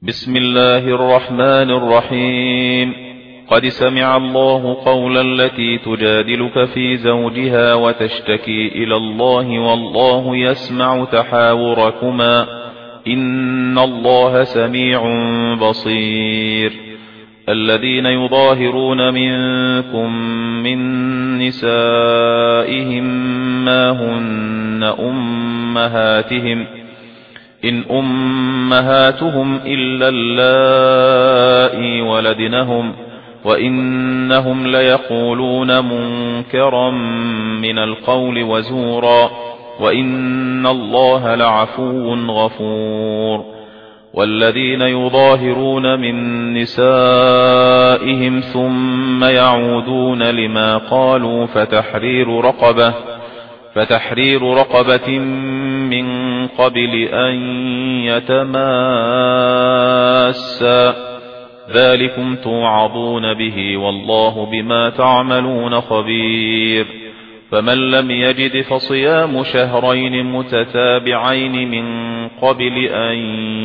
بسم الله الرحمن الرحيم. قد سمع الله قولا التي تجادلك في زوجها وتشتكي إلى الله والله يسمع تحاوركما إن الله سميع بصير. الذين يظاهرون منكم من نسائهم ما هن أمهاتهم إن أمهاتهم إلا اللائي ولدنهم وإنهم ليقولون منكرا من القول وزورا وإن الله لعفو غفور. والذين يظاهرون من نسائهم ثم يعودون لما قالوا فتحرير رقبة من قبل أن يتماسا ذلكم توعظون به والله بما تعملون خبير. فمن لم يجد فصيام شهرين متتابعين من قبل أن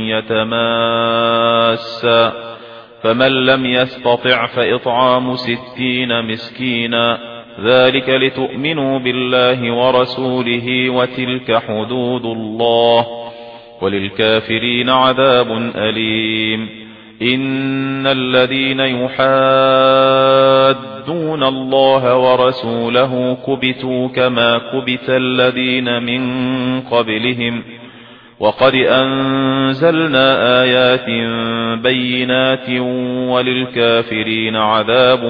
يتماسا فمن لم يستطع فإطعام 60 مسكينا ذلك لتؤمنوا بالله ورسوله وتلك حدود الله وللكافرين عذاب أليم. إن الذين يحادون الله ورسوله كبتوا كما كبت الذين من قبلهم وقد أنزلنا آيات بينات وللكافرين عذاب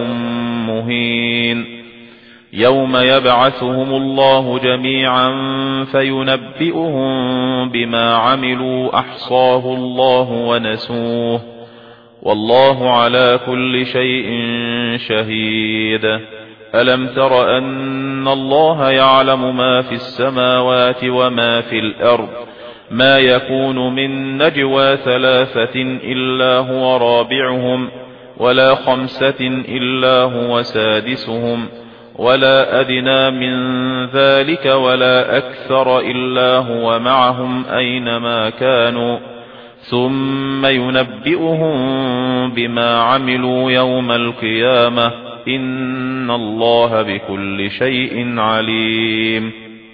مهين. يوم يبعثهم الله جميعا فينبئهم بما عملوا أحصاه الله ونسوه والله على كل شيء شهيد. ألم تر أن الله يعلم ما في السماوات وما في الأرض ما يكون من نجوى 3 إلا هو رابعهم ولا 5 إلا هو سادسهم ولا أدنى من ذلك ولا أكثر إلا هو معهم أينما كانوا ثم ينبئهم بما عملوا يوم القيامة إن الله بكل شيء عليم.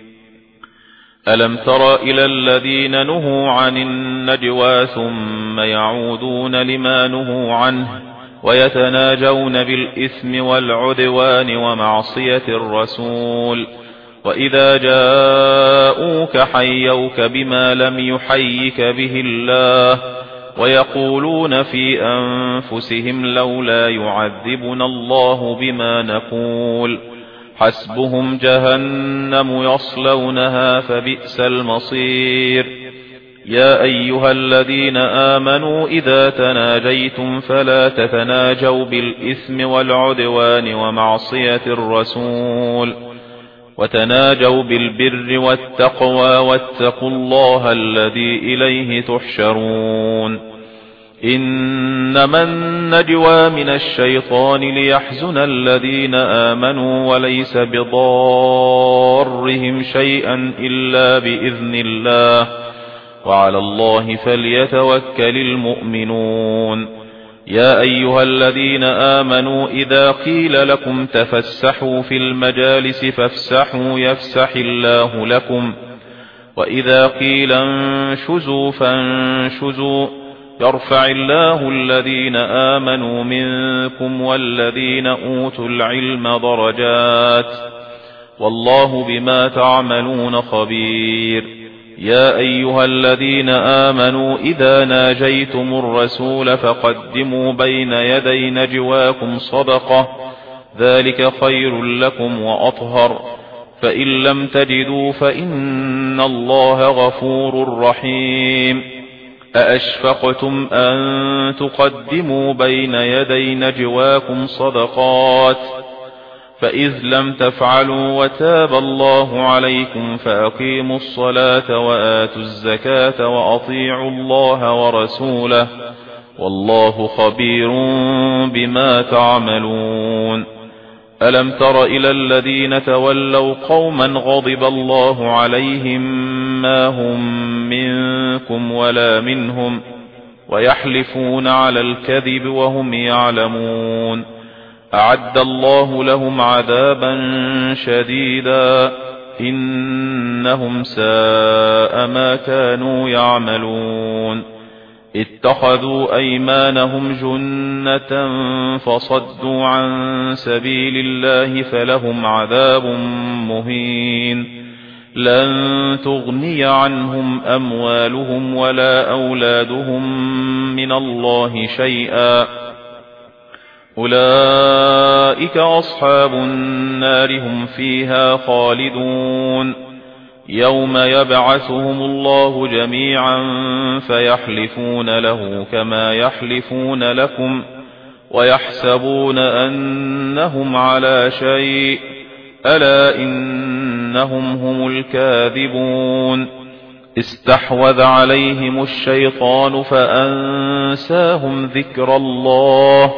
ألم تر إلى الذين نهوا عن النجوى ثم يعودون لما نهوا عنه ويتناجون بالإثم والعدوان ومعصية الرسول وإذا جاءوك حيوك بما لم يحيك به الله ويقولون في أنفسهم لولا يعذبنا الله بما نقول حسبهم جهنم يصلونها فبئس المصير. يا أيها الذين آمنوا إذا تناجيتم فلا تتناجوا بالإثم والعدوان ومعصية الرسول وتناجوا بالبر والتقوى واتقوا الله الذي إليه تحشرون. إنما النجوى من الشيطان ليحزن الذين آمنوا وليس بضارهم شيئا إلا بإذن الله وعلى الله فليتوكل المؤمنون. يا أيها الذين آمنوا إذا قيل لكم تفسحوا في المجالس فافسحوا يفسح الله لكم وإذا قيل انشزوا فانشزوا يرفع الله الذين آمنوا منكم والذين أوتوا العلم درجات والله بما تعملون خبير. يا أيها الذين آمنوا إذا ناجيتم الرسول فقدموا بين يدي نجواكم صدقة ذلك خير لكم وأطهر فإن لم تجدوا فإن الله غفور رحيم. أأشفقتم أن تقدموا بين يدي نجواكم صدقات فإذ لم تفعلوا وتاب الله عليكم فأقيموا الصلاة وآتوا الزكاة وأطيعوا الله ورسوله والله خبير بما تعملون. ألم تر إلى الذين تولوا قوما غضب الله عليهم ما هم منكم ولا منهم ويحلفون على الكذب وهم يعلمون. أعد الله لهم عذابا شديدا إنهم ساء ما كانوا يعملون. اتخذوا أيمانهم جنة فصدوا عن سبيل الله فلهم عذاب مهين. لن تغني عنهم أموالهم ولا أولادهم من الله شيئا أولئك أصحاب النار هم فيها خالدون. يوم يبعثهم الله جميعا فيحلفون له كما يحلفون لكم ويحسبون أنهم على شيء ألا إنهم هم الكاذبون. استحوذ عليهم الشيطان فأنساهم ذكر الله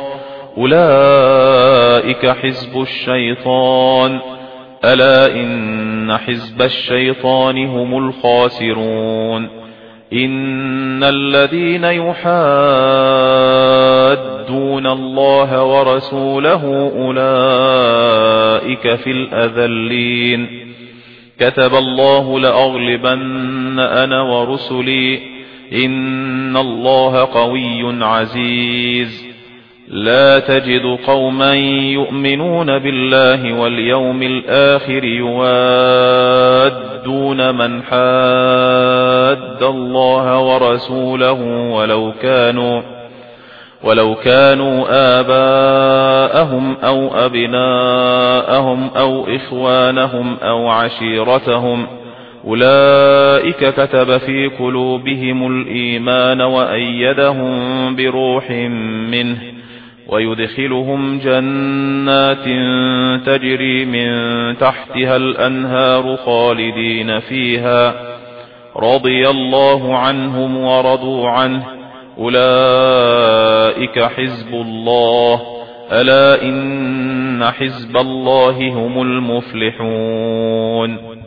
أولئك حزب الشيطان ألا إن حزب الشيطان هم الخاسرون. إن الذين يحادون الله ورسوله أولئك في الأذلين. كتب الله لأغلبن أنا ورسلي إن الله قوي عزيز. لا تجد قوما يؤمنون بالله واليوم الآخر يوادون من حاد الله ورسوله ولو كانوا آباءهم أو أبناءهم أو إخوانهم أو عشيرتهم أولئك كتب في قلوبهم الإيمان وأيدهم بروح منه ويدخلهم جنات تجري من تحتها الأنهار خالدين فيها رضي الله عنهم ورضوا عنه أولئك حزب الله ألا إن حزب الله هم المفلحون.